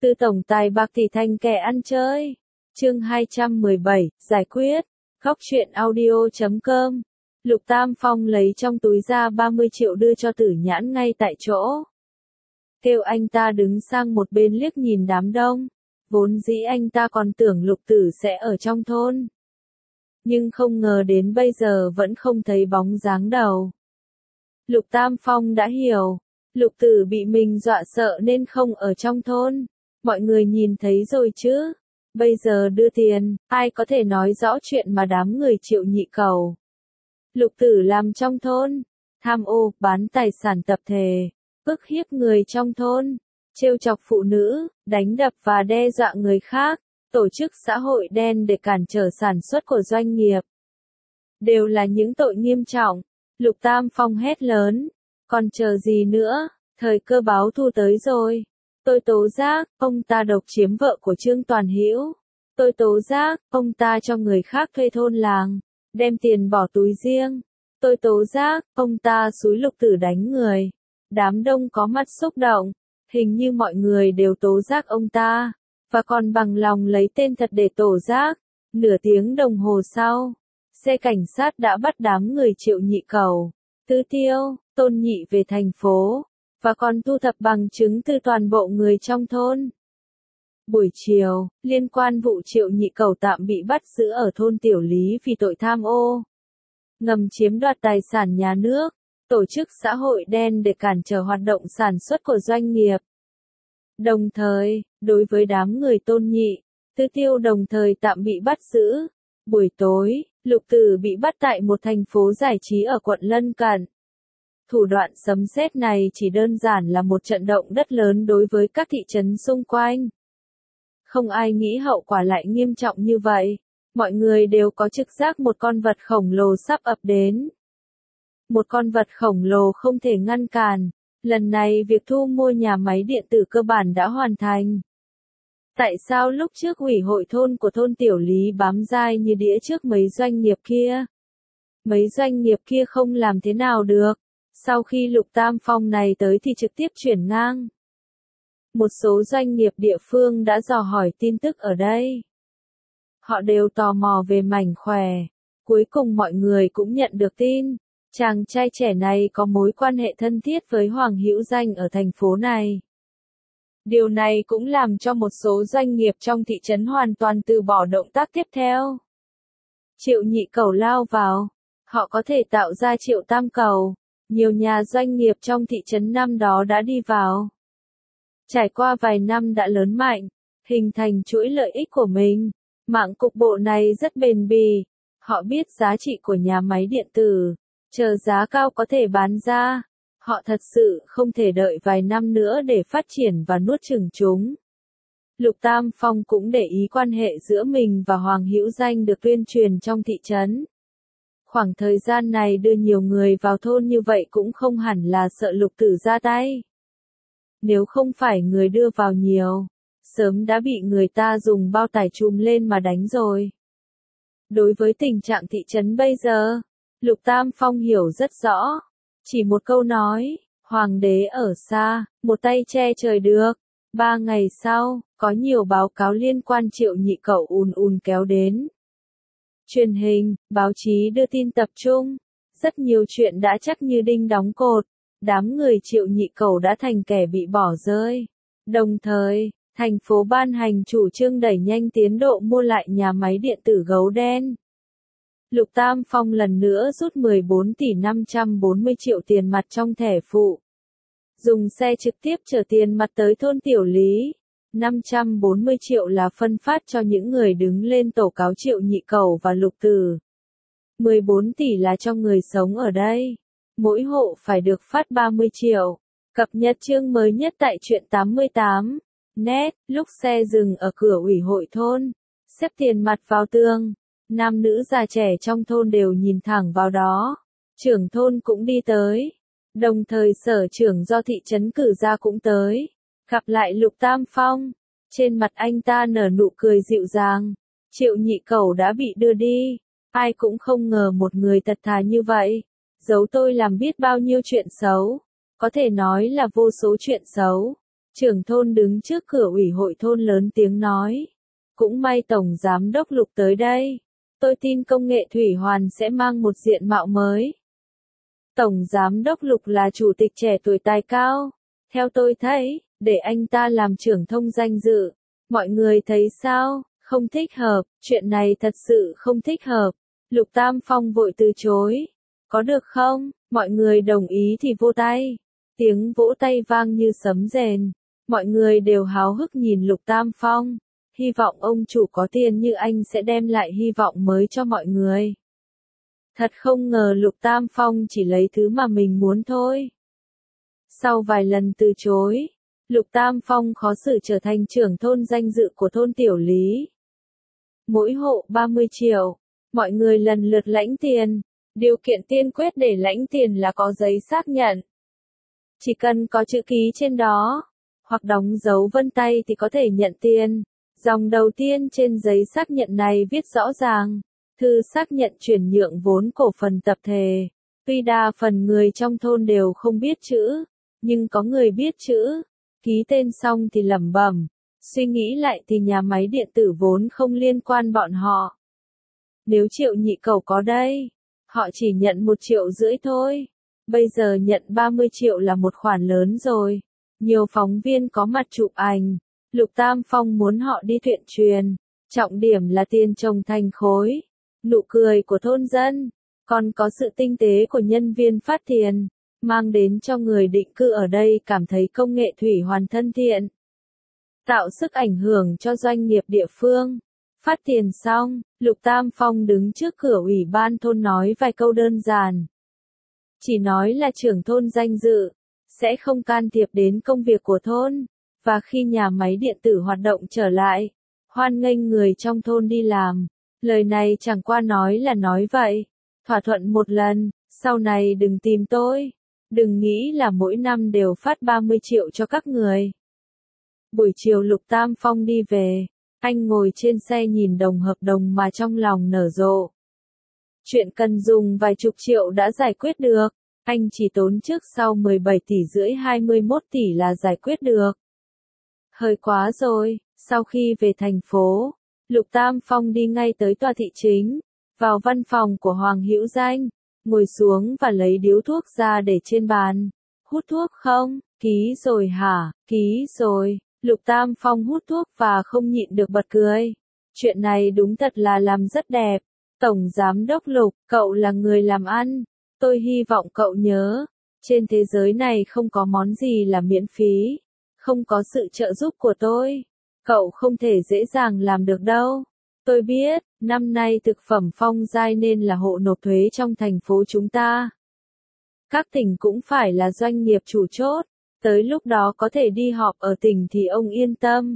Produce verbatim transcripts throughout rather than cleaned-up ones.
Từ tổng tài bạc tỷ thành kẻ ăn chơi. Chương hai trăm mười bảy, giải quyết. Góc truyện audio chấm com. Lục Tam Phong lấy trong túi ra ba mươi triệu đưa cho Tử Nhãn ngay tại chỗ. Kêu anh ta đứng sang một bên liếc nhìn đám đông. Vốn dĩ anh ta còn tưởng Lục Tử sẽ ở trong thôn. Nhưng không ngờ đến bây giờ vẫn không thấy bóng dáng đầu. Lục Tam Phong đã hiểu. Lục Tử bị mình dọa sợ nên không ở trong thôn. Mọi người nhìn thấy rồi chứ. Bây giờ đưa tiền, ai có thể nói rõ chuyện mà đám người Triệu Nhị Cầu. Lục Tử làm trong thôn, tham ô, bán tài sản tập thể, ức hiếp người trong thôn, trêu chọc phụ nữ, đánh đập và đe dọa người khác, tổ chức xã hội đen để cản trở sản xuất của doanh nghiệp. Đều là những tội nghiêm trọng. Lục Tam Phong hét lớn, còn chờ gì nữa, thời cơ báo thù tới rồi. Tôi tố giác, ông ta độc chiếm vợ của Trương Toàn Hữu. Tôi tố giác, ông ta cho người khác thuê thôn làng, đem tiền bỏ túi riêng. Tôi tố giác, ông ta xúi Lục Tử đánh người. Đám đông có mặt xúc động, hình như mọi người đều tố giác ông ta, và còn bằng lòng lấy tên thật để tố giác. Nửa tiếng đồng hồ sau, xe cảnh sát đã bắt đám người Triệu Nhị Cầu, Tư Tiêu, Tôn Nhị về thành phố, và còn thu thập bằng chứng từ toàn bộ người trong thôn. Buổi chiều, liên quan vụ Triệu Nhị Cầu tạm bị bắt giữ ở thôn Tiểu Lý vì tội tham ô, ngầm chiếm đoạt tài sản nhà nước, tổ chức xã hội đen để cản trở hoạt động sản xuất của doanh nghiệp. Đồng thời, đối với đám người Tôn Nhị, Tư Tiêu đồng thời tạm bị bắt giữ. Buổi tối, Lục Tử bị bắt tại một thành phố giải trí ở quận lân cận. Thủ đoạn sấm sét này chỉ đơn giản là một trận động đất lớn đối với các thị trấn xung quanh. Không ai nghĩ hậu quả lại nghiêm trọng như vậy. Mọi người đều có trực giác một con vật khổng lồ sắp ập đến. Một con vật khổng lồ không thể ngăn cản. Lần này việc thu mua nhà máy điện tử cơ bản đã hoàn thành. Tại sao lúc trước ủy hội thôn của thôn Tiểu Lý bám dai như đĩa trước mấy doanh nghiệp kia? Mấy doanh nghiệp kia không làm thế nào được. Sau khi Lục Tam Phong này tới thì trực tiếp chuyển ngang. Một số doanh nghiệp địa phương đã dò hỏi tin tức ở đây. Họ đều tò mò về mảnh khòe. Cuối cùng mọi người cũng nhận được tin. Chàng trai trẻ này có mối quan hệ thân thiết với Hoàng Hữu Danh ở thành phố này. Điều này cũng làm cho một số doanh nghiệp trong thị trấn hoàn toàn từ bỏ động tác tiếp theo. Triệu Nhị Cầu lao vào. Họ có thể tạo ra Triệu Tam Cầu. Nhiều nhà doanh nghiệp trong thị trấn năm đó đã đi vào. Trải qua vài năm đã lớn mạnh, hình thành chuỗi lợi ích của mình. Mạng cục bộ này rất bền bỉ. Họ biết giá trị của nhà máy điện tử. Chờ giá cao có thể bán ra. Họ thật sự không thể đợi vài năm nữa để phát triển và nuốt chửng chúng. Lục Tam Phong cũng để ý quan hệ giữa mình và Hoàng Hữu Danh được tuyên truyền trong thị trấn. Khoảng thời gian này đưa nhiều người vào thôn như vậy cũng không hẳn là sợ Lục Tử ra tay. Nếu không phải người đưa vào nhiều, sớm đã bị người ta dùng bao tải trùm lên mà đánh rồi. Đối với tình trạng thị trấn bây giờ, Lục Tam Phong hiểu rất rõ. Chỉ một câu nói, Hoàng đế ở xa, một tay che trời được. Ba ngày sau, có nhiều báo cáo liên quan Triệu Nhị Cầu ùn ùn kéo đến. Truyền hình, báo chí đưa tin tập trung. Rất nhiều chuyện đã chắc như đinh đóng cột. Đám người Triệu Nhị Cầu đã thành kẻ bị bỏ rơi. Đồng thời, thành phố ban hành chủ trương đẩy nhanh tiến độ mua lại nhà máy điện tử Gấu Đen. Lục Tam Phong lần nữa rút mười bốn tỷ năm trăm bốn mươi triệu tiền mặt trong thẻ phụ. Dùng xe trực tiếp chở tiền mặt tới thôn Tiểu Lý. năm trăm bốn mươi triệu là phân phát cho những người đứng lên tố cáo Triệu Nhị Cầu và Lục Tử. mười bốn tỷ là cho người sống ở đây. Mỗi hộ phải được phát ba mươi triệu. Cập nhật chương mới nhất tại truyện tám mươi tám. Net, lúc xe dừng ở cửa ủy hội thôn. Xếp tiền mặt vào tường. Nam nữ già trẻ trong thôn đều nhìn thẳng vào đó. Trưởng thôn cũng đi tới. Đồng thời sở trưởng do thị trấn cử ra cũng tới. Gặp lại Lục Tam Phong. Trên mặt anh ta nở nụ cười dịu dàng. Triệu Nhị Cầu đã bị đưa đi. Ai cũng không ngờ một người thật thà như vậy. Giấu tôi làm biết bao nhiêu chuyện xấu. Có thể nói là vô số chuyện xấu. Trưởng thôn đứng trước cửa ủy hội thôn lớn tiếng nói. Cũng may Tổng Giám đốc Lục tới đây. Tôi tin công nghệ thủy hoàn sẽ mang một diện mạo mới. Tổng Giám đốc Lục là chủ tịch trẻ tuổi tài cao. Theo tôi thấy, để anh ta làm trưởng thông danh dự. Mọi người thấy sao? Không thích hợp, chuyện này thật sự không thích hợp. Lục Tam Phong vội từ chối. Có được không? Mọi người đồng ý thì vỗ tay. Tiếng vỗ tay vang như sấm rền. Mọi người đều háo hức nhìn Lục Tam Phong. Hy vọng ông chủ có tiền như anh sẽ đem lại hy vọng mới cho mọi người. Thật không ngờ Lục Tam Phong chỉ lấy thứ mà mình muốn thôi. Sau vài lần từ chối, Lục Tam Phong khó xử trở thành trưởng thôn danh dự của thôn Tiểu Lý. Mỗi hộ ba mươi triệu, mọi người lần lượt lãnh tiền. Điều kiện tiên quyết để lãnh tiền là có giấy xác nhận. Chỉ cần có chữ ký trên đó, hoặc đóng dấu vân tay thì có thể nhận tiền. Dòng đầu tiên trên giấy xác nhận này viết rõ ràng, thư xác nhận chuyển nhượng vốn cổ phần tập thể. Tuy đa phần người trong thôn đều không biết chữ, nhưng có người biết chữ. Ký tên xong thì lẩm bẩm, suy nghĩ lại thì nhà máy điện tử vốn không liên quan bọn họ. Nếu Triệu Nhị Cầu có đây, họ chỉ nhận một triệu rưỡi thôi. Bây giờ nhận ba mươi triệu là một khoản lớn rồi. Nhiều phóng viên có mặt chụp ảnh. Lục Tam Phong muốn họ đi tuyên truyền. Trọng điểm là tiền trồng thành khối. Nụ cười của thôn dân. Còn có sự tinh tế của nhân viên phát tiền. Mang đến cho người định cư ở đây cảm thấy công nghệ thủy hoàn thân thiện. Tạo sức ảnh hưởng cho doanh nghiệp địa phương. Phát tiền xong, Lục Tam Phong đứng trước cửa ủy ban thôn nói vài câu đơn giản. Chỉ nói là trưởng thôn danh dự, sẽ không can thiệp đến công việc của thôn, và khi nhà máy điện tử hoạt động trở lại, hoan nghênh người trong thôn đi làm. Lời này chẳng qua nói là nói vậy, thỏa thuận một lần, sau này đừng tìm tôi, đừng nghĩ là mỗi năm đều phát ba mươi triệu cho các người. Buổi chiều Lục Tam Phong đi về, anh ngồi trên xe nhìn đồng hợp đồng mà trong lòng nở rộ. Chuyện cần dùng vài chục triệu đã giải quyết được, anh chỉ tốn trước sau mười bảy tỷ rưỡi hai mươi mốt tỷ là giải quyết được. Hơi quá rồi, sau khi về thành phố, Lục Tam Phong đi ngay tới tòa thị chính, vào văn phòng của Hoàng Hữu Danh, ngồi xuống và lấy điếu thuốc ra để trên bàn. Hút thuốc không? Ký rồi hả? Ký rồi. Lục Tam Phong hút thuốc và không nhịn được bật cười. Chuyện này đúng thật là làm rất đẹp. Tổng Giám đốc Lục, cậu là người làm ăn. Tôi hy vọng cậu nhớ, trên thế giới này không có món gì là miễn phí. Không có sự trợ giúp của tôi, cậu không thể dễ dàng làm được đâu. Tôi biết, năm nay thực phẩm phong giai nên là hộ nộp thuế trong thành phố chúng ta. Các tỉnh cũng phải là doanh nghiệp chủ chốt. Tới lúc đó có thể đi họp ở tỉnh thì ông yên tâm.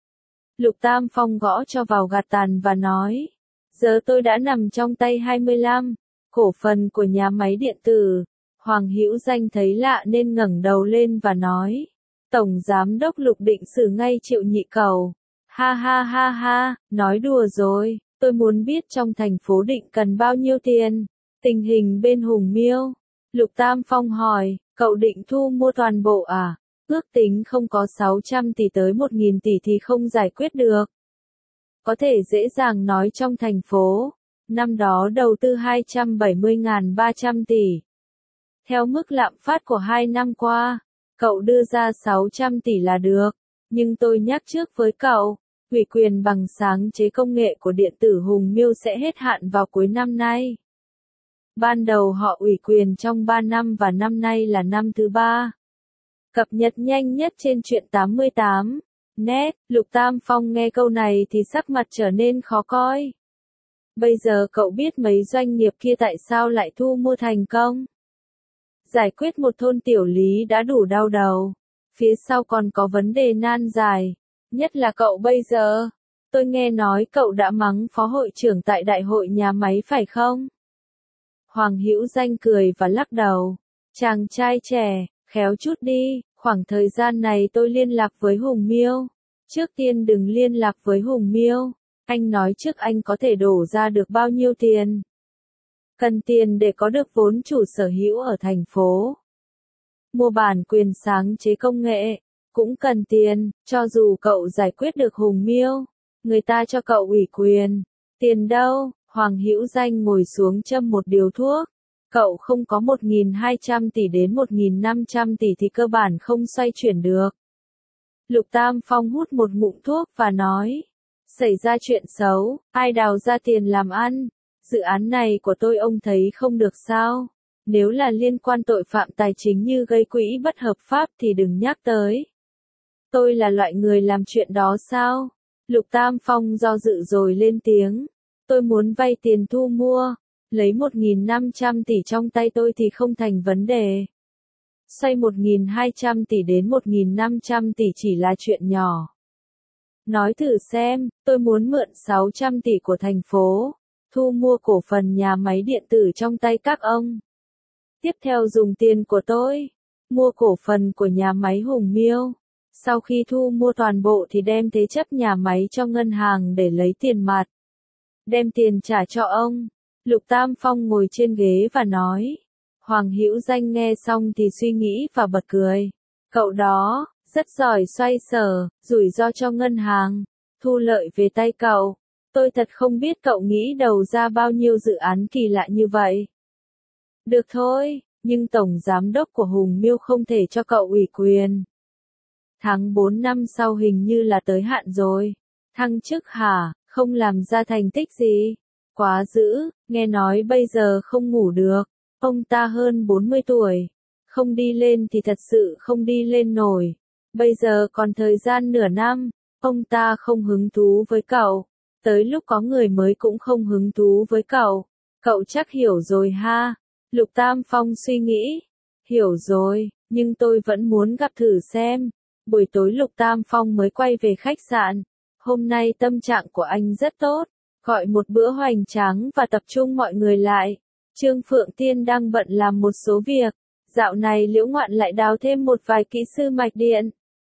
Lục Tam Phong gõ cho vào gạt tàn và nói. Giờ tôi đã nằm trong tay hai mươi lăm, cổ phần của nhà máy điện tử. Hoàng Hữu Danh thấy lạ nên ngẩng đầu lên và nói. Tổng Giám đốc Lục định xử ngay Triệu Nhị Cầu. Ha ha ha ha, nói đùa rồi, tôi muốn biết trong thành phố định cần bao nhiêu tiền. Tình hình bên Hùng Miêu. Lục Tam Phong hỏi. Cậu định thu mua toàn bộ à? Ước tính không có sáu trăm tỷ tới một nghìn tỷ thì không giải quyết được. Có thể dễ dàng nói trong thành phố, năm đó đầu tư hai trăm bảy mươi nghìn ba trăm tỷ. Theo mức lạm phát của hai năm qua, cậu đưa ra sáu trăm tỷ là được. Nhưng tôi nhắc trước với cậu, ủy quyền bằng sáng chế công nghệ của điện tử Hùng Miêu sẽ hết hạn vào cuối năm nay. Ban đầu họ ủy quyền trong ba năm và năm nay là năm thứ ba. Cập nhật nhanh nhất trên Chuyện tám mươi tám net, Lục Tam Phong nghe câu này thì sắc mặt trở nên khó coi. Bây giờ cậu biết mấy doanh nghiệp kia tại sao lại thu mua thành công? Giải quyết một thôn Tiểu Lý đã đủ đau đầu. Phía sau còn có vấn đề nan giải. Nhất là cậu bây giờ. Tôi nghe nói cậu đã mắng phó hội trưởng tại đại hội nhà máy phải không? Hoàng Hữu Danh cười và lắc đầu. Chàng trai trẻ, khéo chút đi, khoảng thời gian này tôi liên lạc với Hùng Miêu. Trước tiên đừng liên lạc với Hùng Miêu. Anh nói trước anh có thể đổ ra được bao nhiêu tiền. Cần tiền để có được vốn chủ sở hữu ở thành phố. Mua bản quyền sáng chế công nghệ. cũng cần tiền, cho dù cậu giải quyết được Hùng Miêu, người ta cho cậu ủy quyền. Tiền đâu? Hoàng Hữu Danh ngồi xuống châm một điếu thuốc. Cậu không có một nghìn hai trăm tỷ đến một nghìn năm trăm tỷ thì cơ bản không xoay chuyển được. Lục Tam Phong hút một ngụm thuốc và nói, xảy ra chuyện xấu, ai đào ra tiền làm ăn, dự án này của tôi ông thấy không được sao, nếu là liên quan tội phạm tài chính như gây quỹ bất hợp pháp thì đừng nhắc tới. Tôi là loại người làm chuyện đó sao? Lục Tam Phong do dự rồi lên tiếng, tôi muốn vay tiền thu mua, lấy một nghìn năm trăm tỷ trong tay tôi thì không thành vấn đề. Xoay một nghìn hai trăm tỷ đến một nghìn năm trăm tỷ chỉ là chuyện nhỏ. Nói thử xem, tôi muốn mượn sáu trăm tỷ của thành phố, thu mua cổ phần nhà máy điện tử trong tay các ông. Tiếp theo dùng tiền của tôi, mua cổ phần của nhà máy Hùng Miêu. Sau khi thu mua toàn bộ thì đem thế chấp nhà máy cho ngân hàng để lấy tiền mặt. Đem tiền trả cho ông. Lục Tam Phong ngồi trên ghế và nói. Hoàng Hữu Danh nghe xong thì suy nghĩ và bật cười. Cậu đó, rất giỏi xoay sở, rủi ro cho ngân hàng, thu lợi về tay cậu. Tôi thật không biết cậu nghĩ đầu ra bao nhiêu dự án kỳ lạ như vậy. Được thôi, nhưng Tổng Giám đốc của Hùng Miêu không thể cho cậu ủy quyền. Tháng tư năm sau hình như là tới hạn rồi. Thăng chức hả, không làm ra thành tích gì. Quá dữ, nghe nói bây giờ không ngủ được. Ông ta hơn bốn mươi tuổi. Không đi lên thì thật sự không đi lên nổi. Bây giờ còn thời gian nửa năm, ông ta không hứng thú với cậu. Tới lúc có người mới cũng không hứng thú với cậu. Cậu chắc hiểu rồi ha. Lục Tam Phong suy nghĩ. Hiểu rồi, nhưng tôi vẫn muốn gặp thử xem. Buổi tối Lục Tam Phong mới quay về khách sạn. Hôm nay tâm trạng của anh rất tốt. Gọi một bữa hoành tráng và tập trung mọi người lại. Trương Phượng Tiên đang bận làm một số việc. Dạo này Liễu Ngoạn lại đào thêm một vài kỹ sư mạch điện.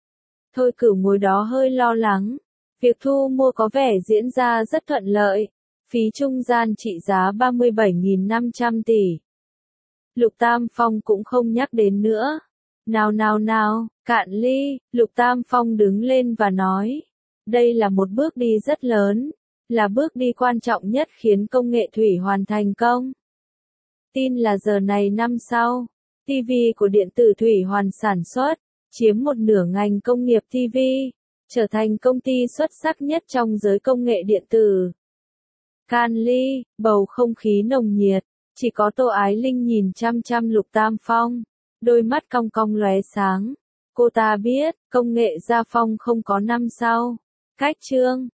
Thôi Cửu ngồi đó hơi lo lắng. Việc thu mua có vẻ diễn ra rất thuận lợi. Phí trung gian trị giá ba mươi bảy nghìn năm trăm tỷ. Lục Tam Phong cũng không nhắc đến nữa. Nào nào nào, cạn ly, Lục Tam Phong đứng lên và nói. Đây là một bước đi rất lớn. Là bước đi quan trọng nhất khiến công nghệ thủy hoàn thành công. Tin là giờ này năm sau, ti vi của điện tử thủy hoàn sản xuất, chiếm một nửa ngành công nghiệp ti vi, trở thành công ty xuất sắc nhất trong giới công nghệ điện tử. Can ly, bầu không khí nồng nhiệt, chỉ có Tô Ái Linh nhìn chăm chăm Lục Tam Phong, đôi mắt cong cong lóe sáng. Cô ta biết, công nghệ gia phong không có năm sau. Cách chương